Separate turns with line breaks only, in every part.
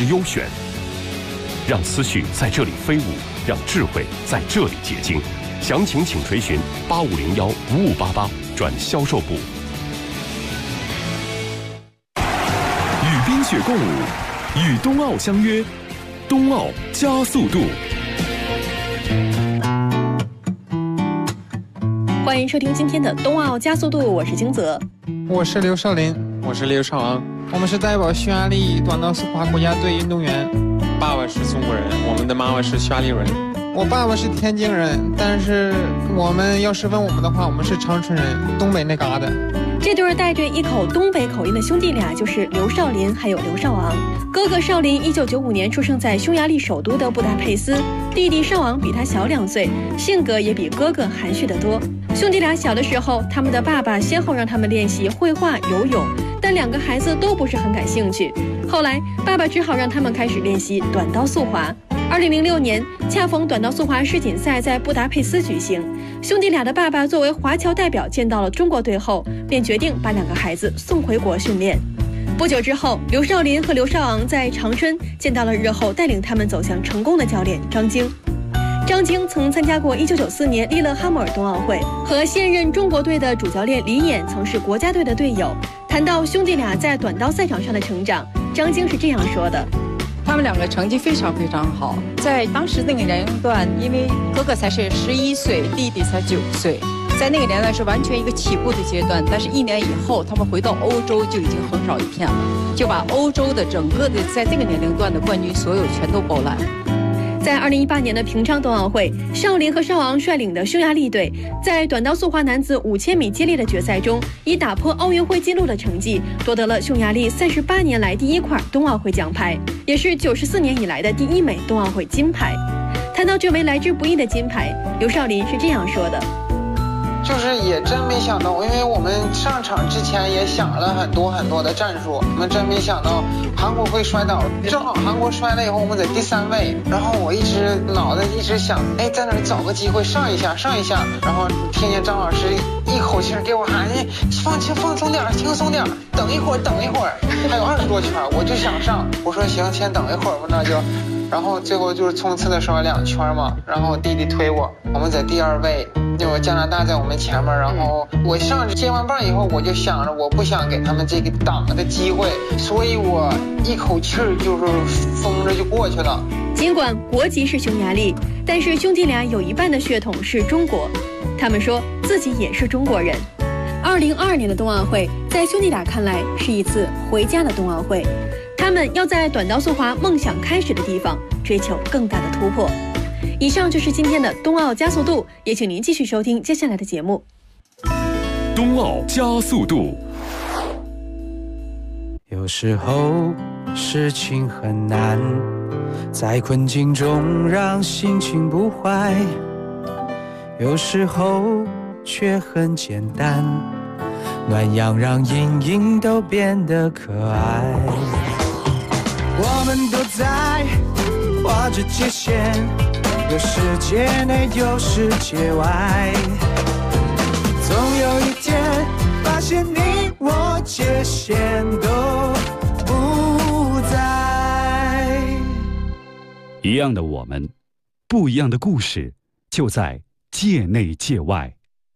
之优选，让思绪在这里飞舞，让智慧在这里结晶。详情请垂询8501-5588转销售部。与冰雪共舞，与冬奥相约，冬奥加速度。
欢迎收听今天的冬奥加速度，我是金泽，
我是刘少林，
我是刘少昂，
我们是代表匈牙利短道速滑国家队运动员。
爸爸是中国人，我们的妈妈是匈牙利人。
我爸爸是天津人，但是我们要是问我们的话，我们是长春人，东北那嘎达。
这对带着一口东北口音的兄弟俩就是刘少林还有刘少昂。哥哥少林1995年出生在匈牙利首都的布达佩斯，弟弟少昂比他小2岁，性格也比哥哥含蓄得多。兄弟俩小的时候，他们的爸爸先后让他们练习绘画、游泳，但2个孩子都不是很感兴趣。后来爸爸只好让他们开始练习短道速滑。2006年，恰逢短道速滑世锦赛在布达佩斯举行，兄弟俩的爸爸作为华侨代表见到了中国队后，便决定把2个孩子送回国训练。不久之后，刘少林和刘少昂在长春见到了日后带领他们走向成功的教练张晶。张晶曾参加过1994年利勒哈默尔冬奥会，和现任中国队的主教练李撵曾是国家队的队友。谈到兄弟俩在短道赛场上的成长，张晶是这样说的：
他们2个成绩非常非常好，在当时那个年龄段，因为哥哥才是11岁，弟弟才9岁，在那个年代是完全一个起步的阶段。但是1年以后，他们回到欧洲就已经横扫一片了，就把欧洲的整个的在这个年龄段的冠军所有全都包揽。
在2018年的平昌冬奥会，少林和少昂率领的匈牙利队在短道速滑男子5000米接力的决赛中，以打破奥运会纪录的成绩，夺得了匈牙利38年来第1块冬奥会奖牌，也是94年以来的第1枚冬奥会金牌。谈到这枚来之不易的金牌，刘少林是这样说的：
就是也真没想到，因为我们上场之前也想了很多的战术，我们真没想到韩国会摔倒。正好韩国摔了以后，我们在第3位，然后我脑袋一直想，在那里找个机会上一下，然后听见张老师一口气给我喊，放松点，轻松点，等一会儿，还有20多圈，我就想上，我说行，先等一会儿吧，那就。然后最后就是冲刺的时候2圈嘛，然后弟弟推我们在第2位，有加拿大在我们前面，然后我上去接完棒以后，我就想着我不想给他们这个挡的机会，所以我一口气就是疯着就过去了。
尽管国籍是匈牙利，但是兄弟俩有一半的血统是中国，他们说自己也是中国人。2022年的冬奥会在兄弟俩看来是一次回家的冬奥会，他们要在短道速滑梦想开始的地方追求更大的突破。以上就是今天的冬奥加速度，也请您继续收听接下来的节目。
冬奥加速度。
有时候事情很难，在困境中让心情不坏，有时候却很简单，暖阳让阴影都变得可爱。我们都在画着界限，有世界内有世界外，总有一天发现你我界限都不在。
一样的我们，不一样的故事，就在界内界外。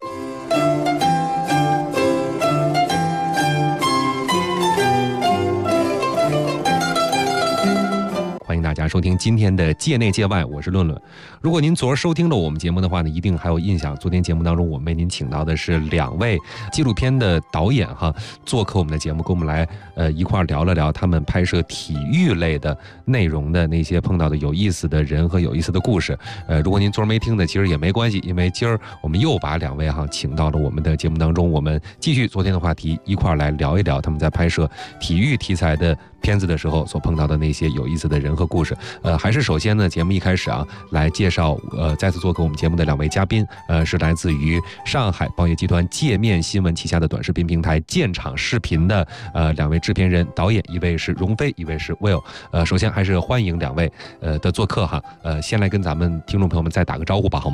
欢迎大家收听今天的界内界外，我是论论。如果您昨儿收听了我们节目的话呢，一定还有印象。昨天节目当中，我们为您请到的是2位纪录片的导演做客我们的节目，跟我们来一块聊了聊他们拍摄体育类的内容的那些碰到的有意思的人和有意思的故事。如果您昨儿没听的，其实也没关系，因为今儿我们又把2位请到了我们的节目当中，我们继续昨天的话题，一块来聊一聊他们在拍摄体育题材的片子的时候所碰到的那些有意思的人和故事。还是首先呢，节目一开始来介绍再次做客我们节目的2位嘉宾，是来自于上海报业集团界面新闻旗下的短视频平台建厂视频的2位制片人导演，一位是荣飞，一位是 Will。首先还是欢迎2位的做客先来跟咱们听众朋友们再打个招呼吧，好吗？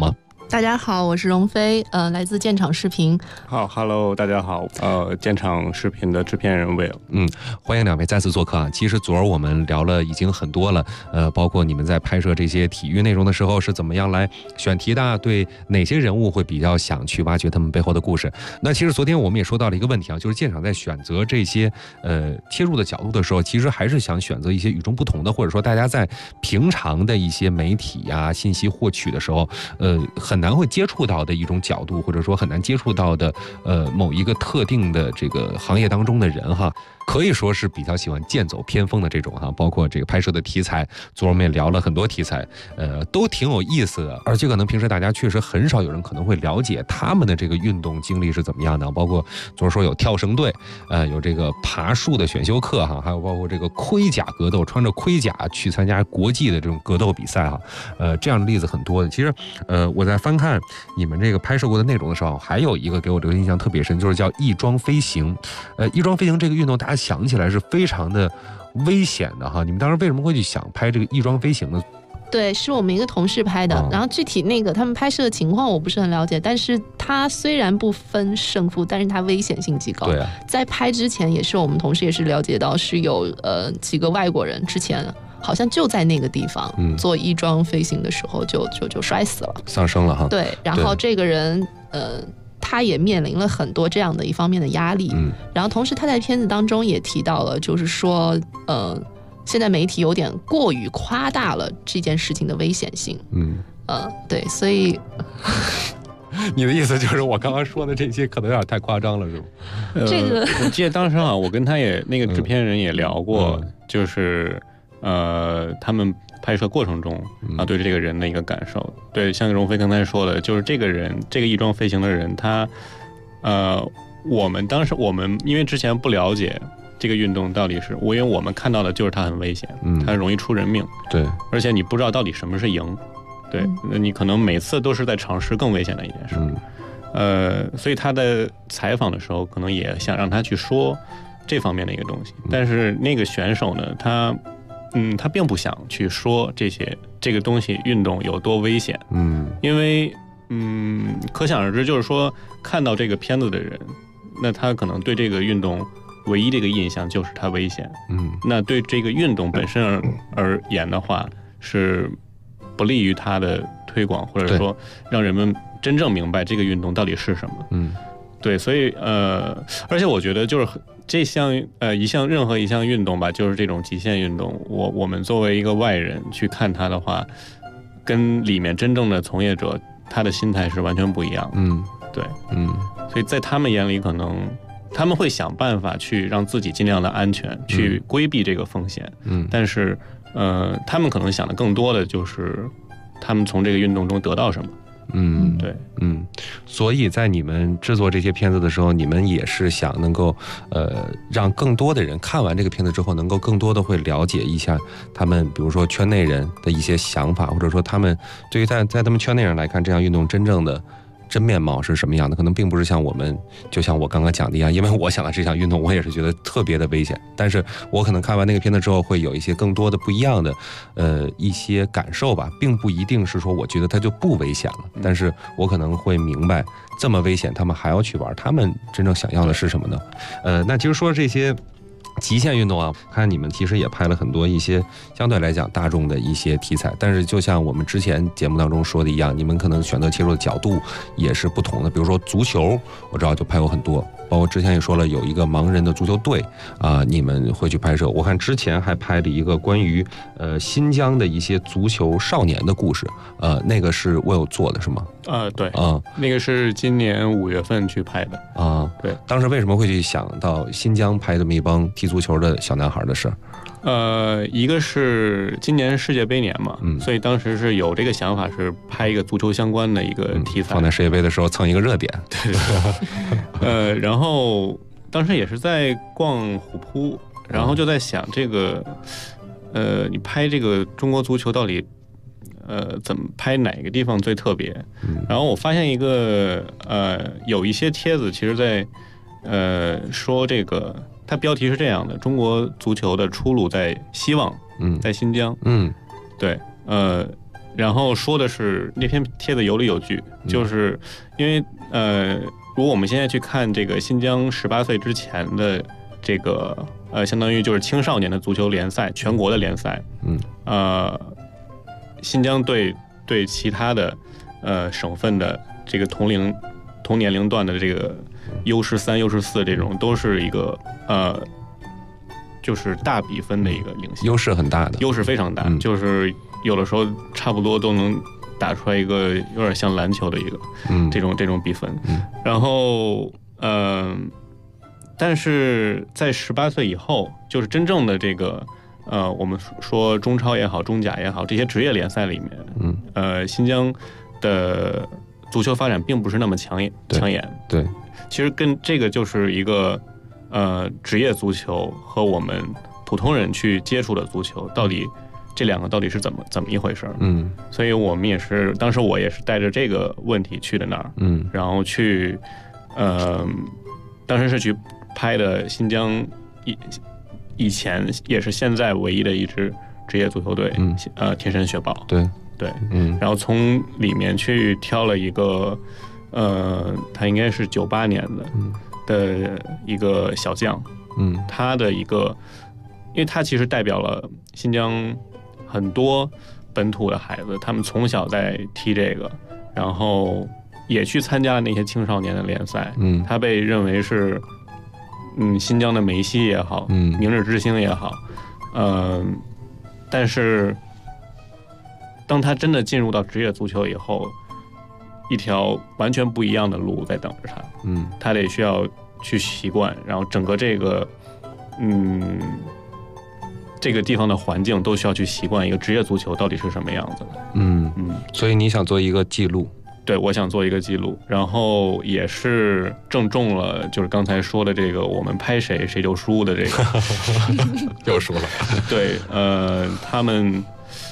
大家好，我是荣飞，来自建厂视频。
好 ，Hello， 大家好，建厂视频的制片人 Will。
欢迎两位再次做客啊。其实昨儿我们聊了已经很多了，包括你们在拍摄这些体育内容的时候是怎么样来选题的，对哪些人物会比较想去挖掘他们背后的故事。那其实昨天我们也说到了一个问题啊，就是建厂在选择这些切入的角度的时候，其实还是想选择一些与众不同的，或者说大家在平常的一些媒体啊信息获取的时候，很难会接触到的一种角度，或者说很难接触到的某一个特定的这个行业当中的人哈。可以说是比较喜欢剑走偏锋的这种哈，包括这个拍摄的题材，昨儿我们也聊了很多题材，都挺有意思的，而且可能平时大家确实很少有人可能会了解他们的这个运动经历是怎么样的，包括昨儿说有跳绳队，有这个爬树的选修课哈，还有包括这个盔甲格斗，穿着盔甲去参加国际的这种格斗比赛哈，这样的例子很多的。其实，我在翻看你们这个拍摄过的内容的时候，还有一个给我留印象特别深，就是叫翼装飞行。翼装飞行这个运动，大家想起来是非常的危险的哈。你们当时为什么会去想拍这个翼装飞行呢？
对，是我们一个同事拍的，然后具体那个他们拍摄的情况我不是很了解，但是他虽然不分胜负，但是他危险性极高。对啊，在拍之前也是我们同事也是了解到是有几个外国人之前好像就在那个地方做翼装飞行的时候就摔死了，
丧生了哈。对，
然后这个人他也面临了很多这样的一方面的压力，然后同时他在片子当中也提到了，就是说现在媒体有点过于夸大了这件事情的危险性。对，所以
你的意思就是我刚刚说的这些可能有点太夸张了，是吗？
这个
我记得当时我跟他也那个制片人也聊过，就是他们拍摄过程中对这个人的一个感受。对，像荣飞刚才说的，就是这个人，这个翼装飞行的人，他我们因为之前不了解这个运动到底是，因为我们看到的就是它很危险，它容易出人命。对，而且你不知道到底什么是赢。对，你可能每次都是在尝试更危险的一件事。所以他在采访的时候，可能也想让他去说这方面的一个东西，但是那个选手呢，他并不想去说这个东西运动有多危险。因为可想而知，就是说看到这个片子的人，那他可能对这个运动唯一的一个印象就是它危险。那对这个运动本身而言的话，是不利于它的推广，或者说让人们真正明白这个运动到底是什么。对，所以而且我觉得就是任何一项运动吧，就是这种极限运动，我们作为一个外人去看它的话，跟里面真正的从业者他的心态是完全不一样的。对，所以在他们眼里，可能他们会想办法去让自己尽量的安全，去规避这个风险。但是他们可能想的更多的就是他们从这个运动中得到什么。对，
所以在你们制作这些片子的时候，你们也是想能够让更多的人看完这个片子之后，能够更多的会了解一下他们，比如说圈内人的一些想法，或者说他们对于在他们圈内人来看，这项运动真正的真面貌是什么样的，可能并不是像我们，就像我刚刚讲的一样，因为我想的这项运动，我也是觉得特别的危险，但是我可能看完那个片子之后，会有一些更多的不一样的一些感受吧，并不一定是说我觉得它就不危险了，但是我可能会明白这么危险他们还要去玩，他们真正想要的是什么呢？那其实说这些极限运动啊，看你们其实也拍了很多一些相对来讲大众的一些题材，但是就像我们之前节目当中说的一样，你们可能选择切入的角度也是不同的。比如说足球，我知道就拍过很多，包括之前也说了有一个盲人的足球队你们会去拍摄。我看之前还拍了一个关于新疆的一些足球少年的故事，那个是我有做的是吗？
对那个是今年5月份去拍的对，
当时为什么会去想到新疆拍这么一帮踢足球的小男孩的事？
一个是今年世界杯年嘛，所以当时是有这个想法，是拍一个足球相关的一个题材，
放在世界杯的时候蹭一个热点。
对，然后当时也是在逛虎扑，然后就在想这个，你拍这个中国足球到底怎么拍哪个地方最特别？然后我发现一个有一些帖子，其实在说这个，它标题是这样的：中国足球的出路在希望，在新疆。对， 然后说的是那篇帖子有理有据，就是因为如果我们现在去看这个新疆18岁之前的这个相当于就是青少年的足球联赛，全国的联赛，新疆对其他的省份的这个同年龄段的这个U13、U14这种都是一个就是大比分的一个领先，
优势很大的，
优势非常大，就是有的时候差不多都能打出来一个有点像篮球的一个这种比分，然后但是在18岁以后，就是真正的这个我们说中超也好，中甲也好，这些职业联赛里面，新疆的足球发展并不是那么抢眼。
对，
其实跟这个就是一个职业足球和我们普通人去接触的足球，到底这两个到底是怎么一回事？所以我们也是，当时我也是带着这个问题去的那儿，然后去，当时是去拍的新疆以前也是现在唯一的一支职业足球队，天山雪豹，对，然后从里面去挑了一个，他应该是98年的一个小将，他的一个，因为他其实代表了新疆很多本土的孩子，他们从小在踢这个，然后也去参加了那些青少年的联赛，他被认为是新疆的梅西也好，明日之星也好，但是当他真的进入到职业足球以后，一条完全不一样的路在等着他，他得需要去习惯，然后整个这个这个地方的环境都需要去习惯一个职业足球到底是什么样子的。
所以你想做一个记录？
对，我想做一个记录，然后也是正中了就是刚才说的这个我们拍谁就输的这个
又输了。
对，他们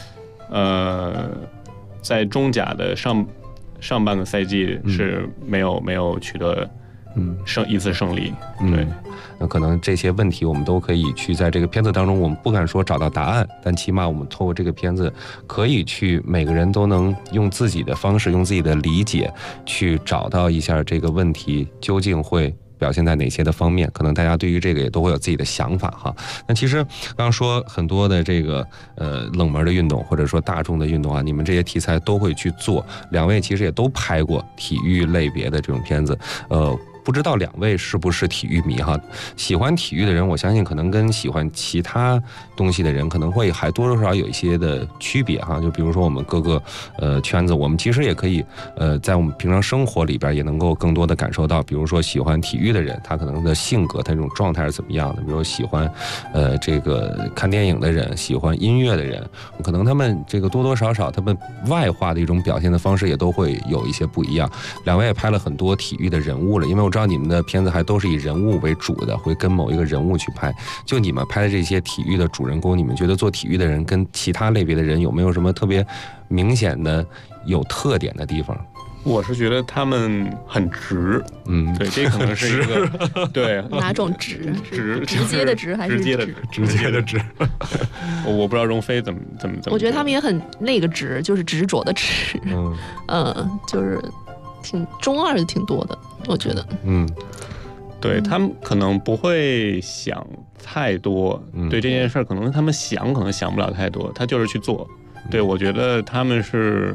在中甲的上半个赛季是没有取得一次胜利。对，
那可能这些问题我们都可以去在这个片子当中，我们不敢说找到答案，但起码我们透过这个片子可以去每个人都能用自己的方式，用自己的理解去找到一下这个问题究竟会表现在哪些的方面，可能大家对于这个也都会有自己的想法哈。那其实刚刚说很多的这个冷门的运动或者说大众的运动啊，你们这些题材都会去做，两位其实也都拍过体育类别的这种片子，不知道两位是不是体育迷哈？喜欢体育的人，我相信可能跟喜欢其他东西的人可能会还多多少少有一些的区别哈。就比如说我们各个圈子，我们其实也可以在我们平常生活里边也能够更多的感受到，比如说喜欢体育的人，他可能的性格，他这种状态是怎么样的？比如喜欢这个看电影的人，喜欢音乐的人，可能他们这个多多少少他们外化的一种表现的方式也都会有一些不一样。两位也拍了很多体育的人物了，因为我知道你们的片子还都是以人物为主的，会跟某一个人物去拍。就你们拍的这些体育的主人公，你们觉得做体育的人跟其他类别的人有没有什么特别明显的有特点的地方？
我是觉得他们很直，对，这可能是一个对
哪种直？
直
接的直还是
直接的直？我不知道荣飞怎么。
我觉得他们也很那个直，就是执着的直，就是挺中二的，挺多的，我觉得。
对，他们可能不会想太多，对这件事可能他们可能想不了太多，他就是去做。对，我觉得他们是，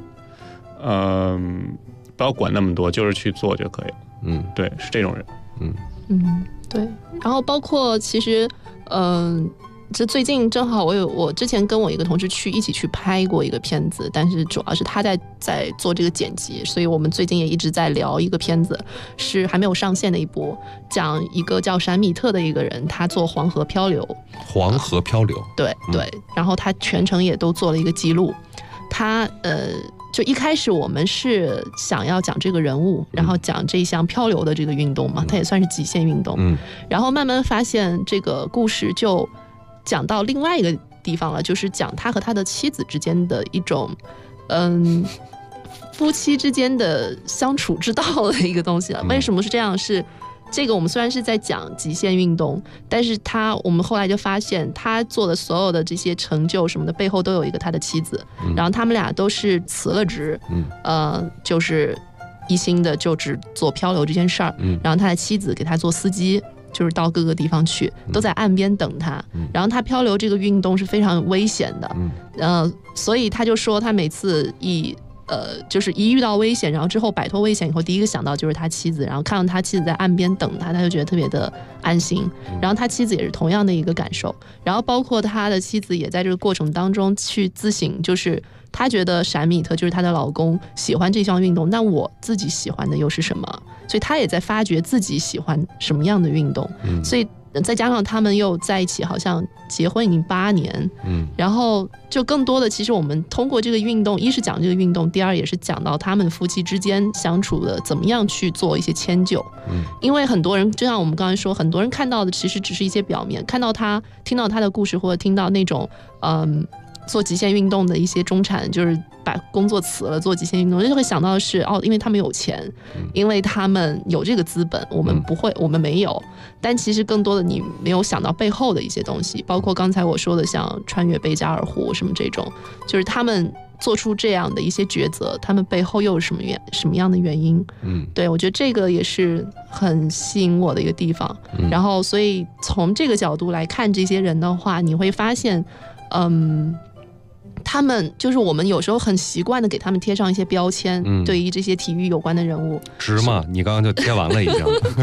不要管那么多，就是去做就可以了。对，是这种人。
对。然后包括其实，这最近正好我之前跟我一个同事一起去拍过一个片子，但是主要是他在做这个剪辑，所以我们最近也一直在聊一个片子，是还没有上线的一波，讲一个叫闪米特的一个人，他做黄河漂流。
黄河漂流，
对，然后他全程也都做了一个记录。他就一开始我们是想要讲这个人物，然后讲这项漂流的这个运动嘛，它也算是极限运动。然后慢慢发现这个故事就讲到另外一个地方了，就是讲他和他的妻子之间的一种夫妻之间的相处之道的一个东西了。为什么是这样？是这个我们虽然是在讲极限运动，但是我们后来就发现他做的所有的这些成就什么的背后都有一个他的妻子，然后他们俩都是辞了职，就是一心的就只做漂流这件事儿，然后他的妻子给他做司机，就是到各个地方去，都在岸边等他。然后他漂流这个运动是非常危险的，所以他就说他每次就是一遇到危险，然后之后摆脱危险以后，第一个想到就是他妻子，然后看到他妻子在岸边等他，他就觉得特别的安心。然后他妻子也是同样的一个感受，然后包括他的妻子也在这个过程当中去自省，就是他觉得闪米特就是他的老公喜欢这项运动，那我自己喜欢的又是什么？所以他也在发掘自己喜欢什么样的运动，所以再加上他们又在一起，好像结婚已经8年，然后就更多的，其实我们通过这个运动，一是讲这个运动，第二也是讲到他们夫妻之间相处的怎么样去做一些迁就。因为很多人，就像我们刚才说，很多人看到的其实只是一些表面，看到他听到他的故事，或者听到那种做极限运动的一些中产，就是把工作辞了做极限运动，就会想到的是因为他们有钱，因为他们有这个资本，我们不会，我们没有。但其实更多的你没有想到背后的一些东西，包括刚才我说的像穿越贝加尔湖什么这种，就是他们做出这样的一些抉择，他们背后又有什么样的原因？对，我觉得这个也是很吸引我的一个地方。然后所以从这个角度来看这些人的话，你会发现他们就是我们有时候很习惯的给他们贴上一些标签，对于这些体育有关的人物，
值吗？你刚刚就贴完了已经。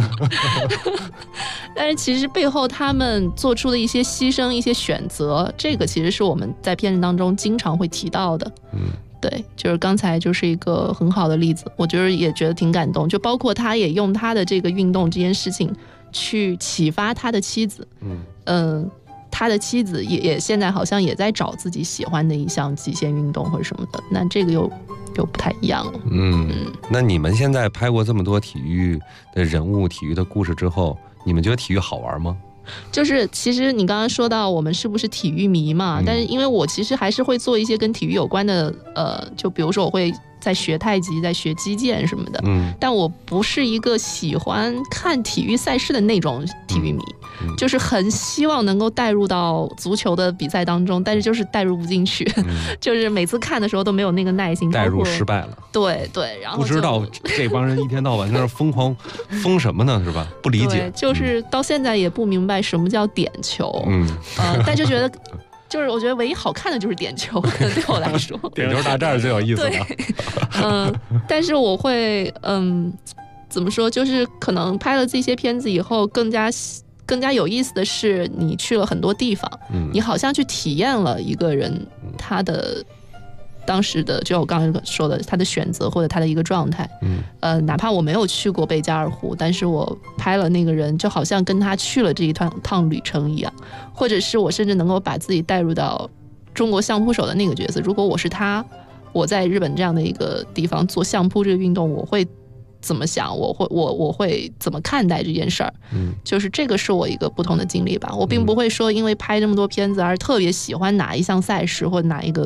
但是其实背后他们做出的一些牺牲、一些选择，这个其实是我们在片子当中经常会提到的。对，就是刚才就是一个很好的例子，我觉得也觉得挺感动。就包括他也用他的这个运动这件事情去启发他的妻子。他的妻子也现在好像也在找自己喜欢的一项极限运动或者什么的，那这个又不太一样了。
那你们现在拍过这么多体育的人物、体育的故事之后，你们觉得体育好玩吗？
就是其实你刚刚说到我们是不是体育迷嘛，但是因为我其实还是会做一些跟体育有关的就比如说我会在学太极，在学击剑什么的，但我不是一个喜欢看体育赛事的那种体育迷，就是很希望能够带入到足球的比赛当中，但是就是带入不进去，就是每次看的时候都没有那个耐心，
带入失败了。
对，然后
不知道这帮人一天到晚在那疯狂疯什么呢，是吧？不理解，
就是到现在也不明白什么叫点球，但就觉得。就是我觉得唯一好看的就是点球，可能对我来说，
点球大战是最有意思的。
但是我会怎么说？就是可能拍了这些片子以后，更加有意思的是，你去了很多地方，你好像去体验了一个人他的当时的，就我刚才说的，他的选择或者他的一个状态。哪怕我没有去过贝加尔湖，但是我拍了那个人，就好像跟他去了这一趟旅程一样，或者是我甚至能够把自己带入到中国相扑手的那个角色。如果我是他，我在日本这样的一个地方做相扑这个运动，我会怎么想？我会怎么看待这件事儿？就是这个是我一个不同的经历吧。我并不会说因为拍这么多片子而特别喜欢哪一项赛事或哪一个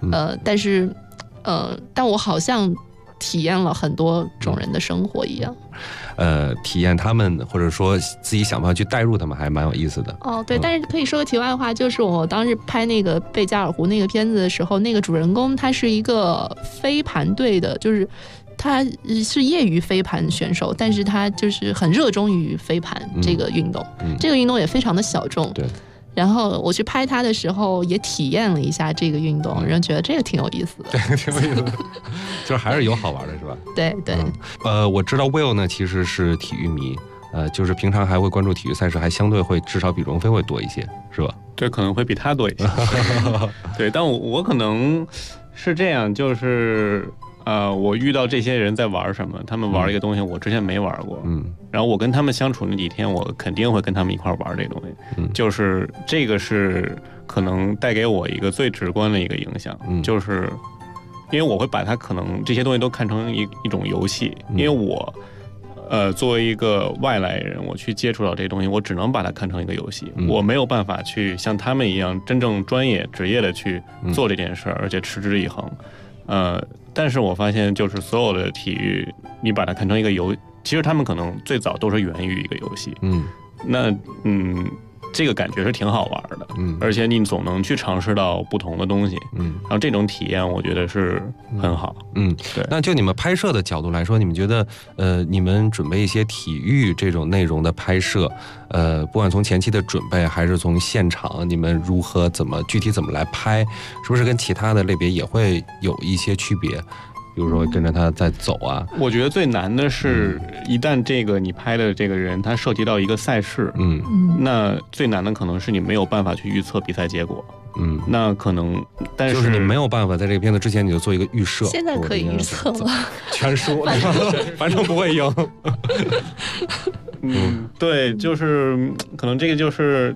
但我好像体验了很多种人的生活一样。
体验他们，或者说自己想办法去带入他们，还蛮有意思的。
对，但是可以说个题外话，就是我当时拍那个贝加尔湖那个片子的时候，那个主人公他是一个飞盘队的，就是他是业余飞盘选手，但是他就是很热衷于飞盘这个运动，这个运动也非常的小众。
对。
然后我去拍他的时候，也体验了一下这个运动，然后觉得这个挺有意思的。
对，挺有意思的，就是还是有好玩的，是吧？
对。
我知道 Will 呢其实是体育迷，就是平常还会关注体育赛事，还相对会至少比荣飞会多一些，是吧？
对，可能会比他多一些。对，但我可能是这样，就是我遇到这些人在玩什么，他们玩一个东西我之前没玩过，然后我跟他们相处那几天，我肯定会跟他们一块玩这个东西，就是这个是可能带给我一个最直观的一个影响，就是因为我会把它可能这些东西都看成一种游戏，因为我作为一个外来人，我去接触到这些东西，我只能把它看成一个游戏，我没有办法去像他们一样真正专业职业的去做这件事，而且持之以恒。但是我发现就是所有的体育，你把它看成一个其实他们可能最早都是源于一个游戏，这个感觉是挺好玩的，而且你总能去尝试到不同的东西，然后这种体验我觉得是很好，
对。那就你们拍摄的角度来说，你们觉得你们准备一些体育这种内容的拍摄，不管从前期的准备还是从现场，你们如何具体怎么来拍，是不是跟其他的类别也会有一些区别？比如说跟着他在走啊，
我觉得最难的是，一旦这个你拍的这个人他涉及到一个赛事，那最难的可能是你没有办法去预测比赛结果，那可能，但是
就是你没有办法在这个片子之前你就做一个预设。
现在可以预测了，
全输，反正不会赢。
对，就是可能这个就是。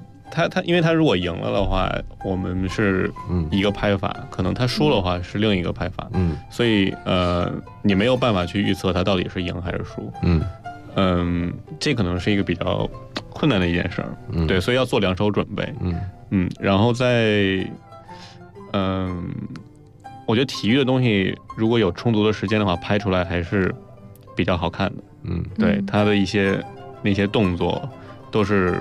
因为他如果赢了的话，我们是一个拍法，可能他输的话是另一个拍法，所以你没有办法去预测他到底是赢还是输，这可能是一个比较困难的一件事儿，对，所以要做2手准备，然后我觉得体育的东西如果有充足的时间的话，拍出来还是比较好看的，对，他的那些动作都是。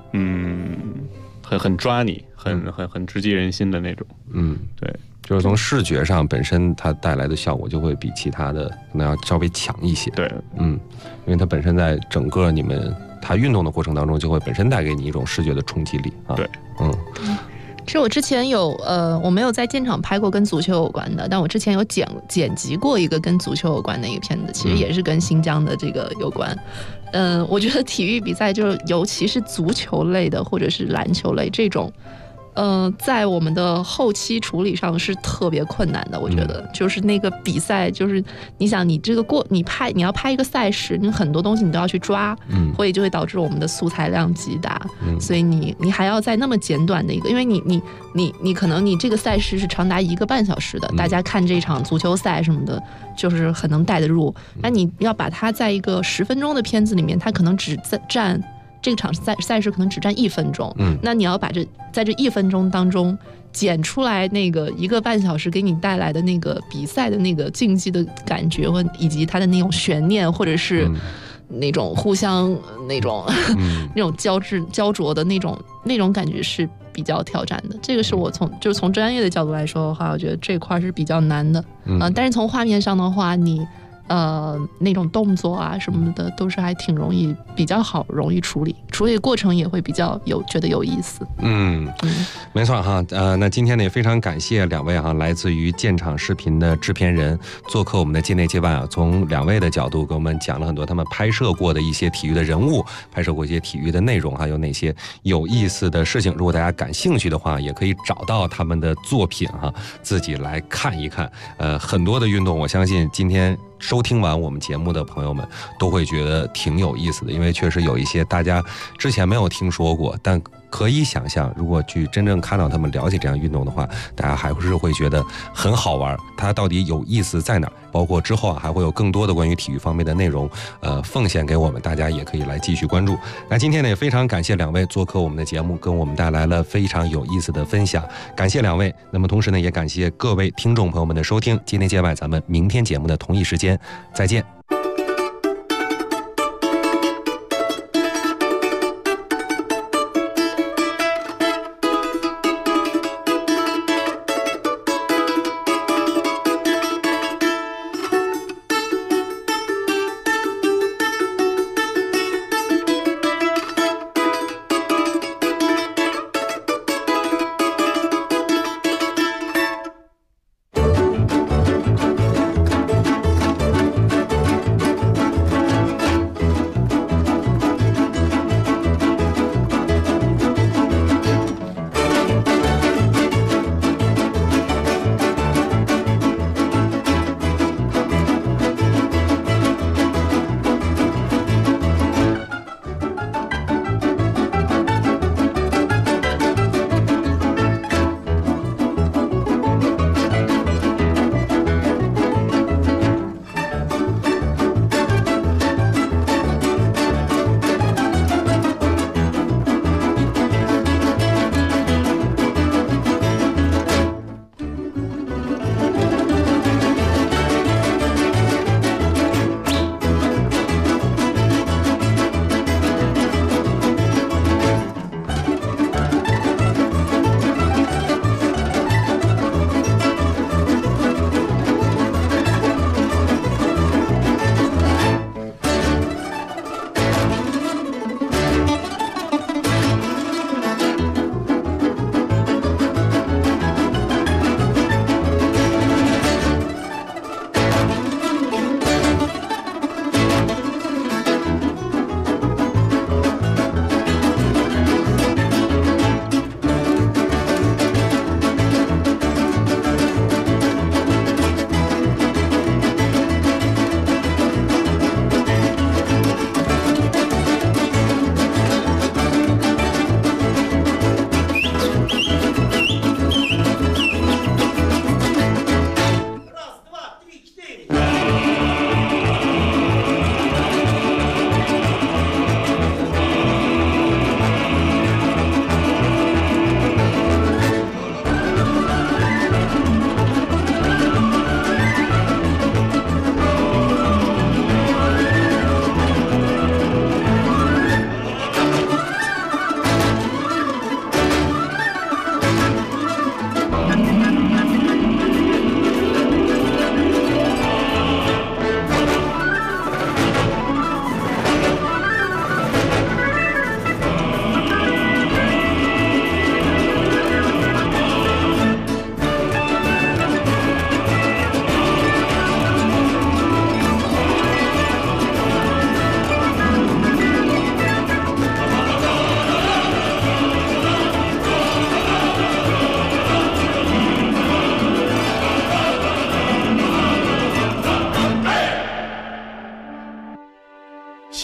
很抓你，很直击人心的那种。对，
就是从视觉上本身它带来的效果就会比其他的可能要稍微强一些。
对，
因为它本身在整个它运动的过程当中，就会本身带给你一种视觉的冲击力啊。
对，
其实我之前我没有在现场拍过跟足球有关的，但我之前有剪辑过一个跟足球有关的一个片子，其实也是跟新疆的这个有关。我觉得体育比赛就是尤其是足球类的或者是篮球类这种，在我们的后期处理上是特别困难的。我觉得就是那个比赛，就是你想你这个你要拍一个赛事，你很多东西你都要去抓，会就会导致我们的素材量极大，所以你还要在那么简短的一个，因为你可能你这个赛事是长达1个半小时的，大家看这场足球赛什么的，就是很能带得入。那你要把它在一个10分钟的片子里面，它可能只占。这场赛事可能只占1分钟，那你要把在这1分钟当中剪出来那个1个半小时给你带来的那个比赛的那个竞技的感觉，以及它的那种悬念，或者是那种互相那种焦灼的那种感觉是比较挑战的。这个是我从专业的角度来说的话，我觉得这块是比较难的。但是从画面上的话，你。那种动作啊什么的都是还挺比较容易处理过程也会比较觉得有意思。
没错哈。那今天呢也非常感谢2位哈，来自于建厂视频的制片人做客我们的界内界外啊，从2位的角度给我们讲了很多他们拍摄过的一些体育的人物，拍摄过一些体育的内容，还有哪些有意思的事情。如果大家感兴趣的话，也可以找到他们的作品哈，自己来看一看。很多的运动，我相信今天收听完我们节目的朋友们都会觉得挺有意思的，因为确实有一些大家之前没有听说过，但可以想象，如果去真正看到他们了解这样运动的话，大家还是会觉得很好玩，它到底有意思在哪儿？包括之后还会有更多的关于体育方面的内容，奉献给我们，大家也可以来继续关注。那今天呢，也非常感谢2位做客我们的节目，跟我们带来了非常有意思的分享，感谢2位。那么同时呢，也感谢各位听众朋友们的收听，界内界外，咱们明天节目的同一时间再见。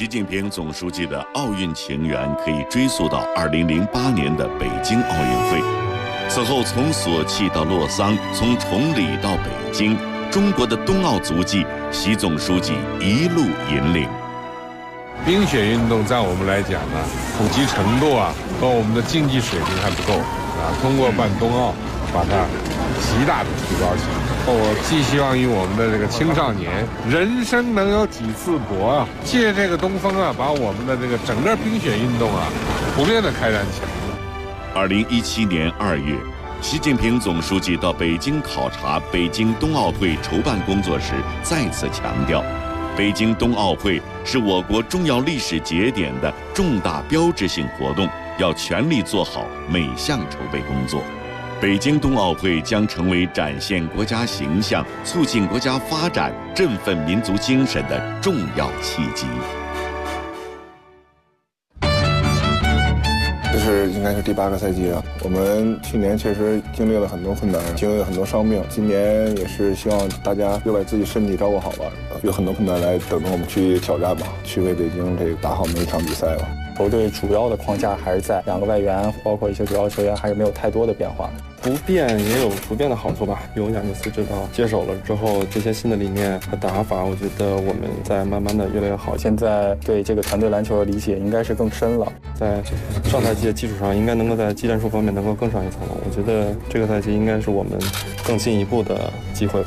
习近平总书记的奥运情缘可以追溯到2008年的北京奥运会。此后，从索契到洛桑，从崇礼到北京，中国的冬奥足迹，习总书记一路引领。
冰雪运动在我们来讲呢，普及程度和我们的竞技水平还不够通过办冬奥，把它极大的提高起来。我寄希望于我们的这个青少年，人生能有几次搏借这个东风把我们的这个整个冰雪运动普遍的开展起来。
2017年2月，习近平总书记到北京考察北京冬奥会筹办工作时，再次强调，北京冬奥会是我国重要历史节点的重大标志性活动，要全力做好每项筹备工作。北京冬奥会将成为展现国家形象、促进国家发展、振奋民族精神的重要契机。
这是应该是第8个赛季了。我们去年确实经历了很多困难，经历了很多伤病。今年也是希望大家又把自己身体照顾好吧，有很多困难来等着我们去挑战吧，去为北京这个打好每一场比赛吧。
球队主要的框架还是在2个外援，包括一些主要球员，还是没有太多的变化。
不变也有不变的好处吧。有亚尼斯指导接手了之后，这些新的理念和打法，我觉得我们在慢慢的越来越好。
现在对这个团队篮球的理解应该是更深了，
在上赛季的基础上，应该能够在技战术方面能够更上一层楼。我觉得这个赛季应该是我们更进一步的机会吧。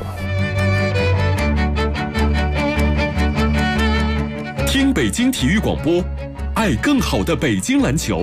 听北京体育广播，爱更好的北京篮球。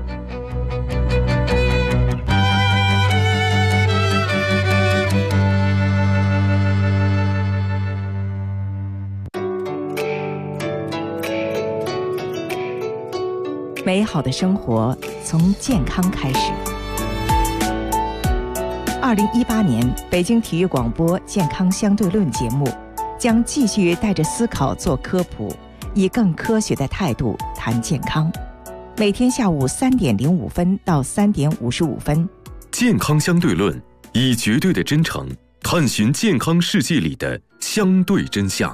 美好的生活从健康开始。2018年北京体育广播健康相对论节目将继续带着思考做科普，以更科学的态度谈健康。每天下午3点05分到3点55分。
健康相对论，以绝对的真诚探寻健康世界里的相对真相。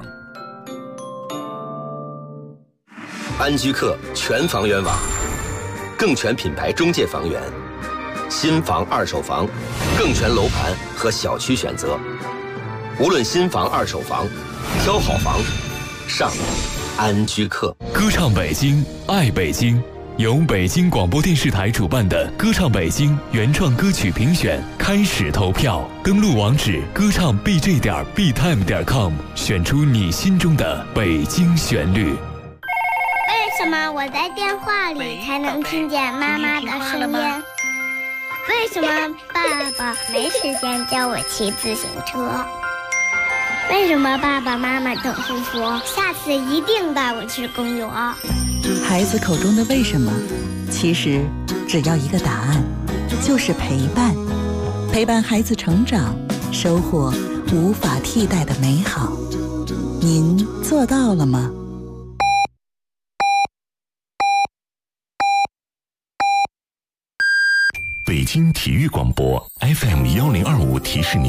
安居客全房源网，更全品牌中介房源，新房、二手房，更全楼盘和小区选择。无论新房、二手房，挑好房，上安居客。
歌唱北京，爱北京，由北京广播电视台主办的歌唱北京原创歌曲评选开始投票，登录网址歌唱 bj.btime.com， 选出你心中的北京旋律。
为什么我在电话里才能听见妈妈的声音？为什么爸爸没时间教我骑自行车？为什么爸爸妈妈总是说下次一定带我去公园？
孩子口中的为什么，其实只要一个答案，就是陪伴。陪伴孩子成长，收获无法替代的美好。您做到了吗？
北京体育广播 FM1025提示您。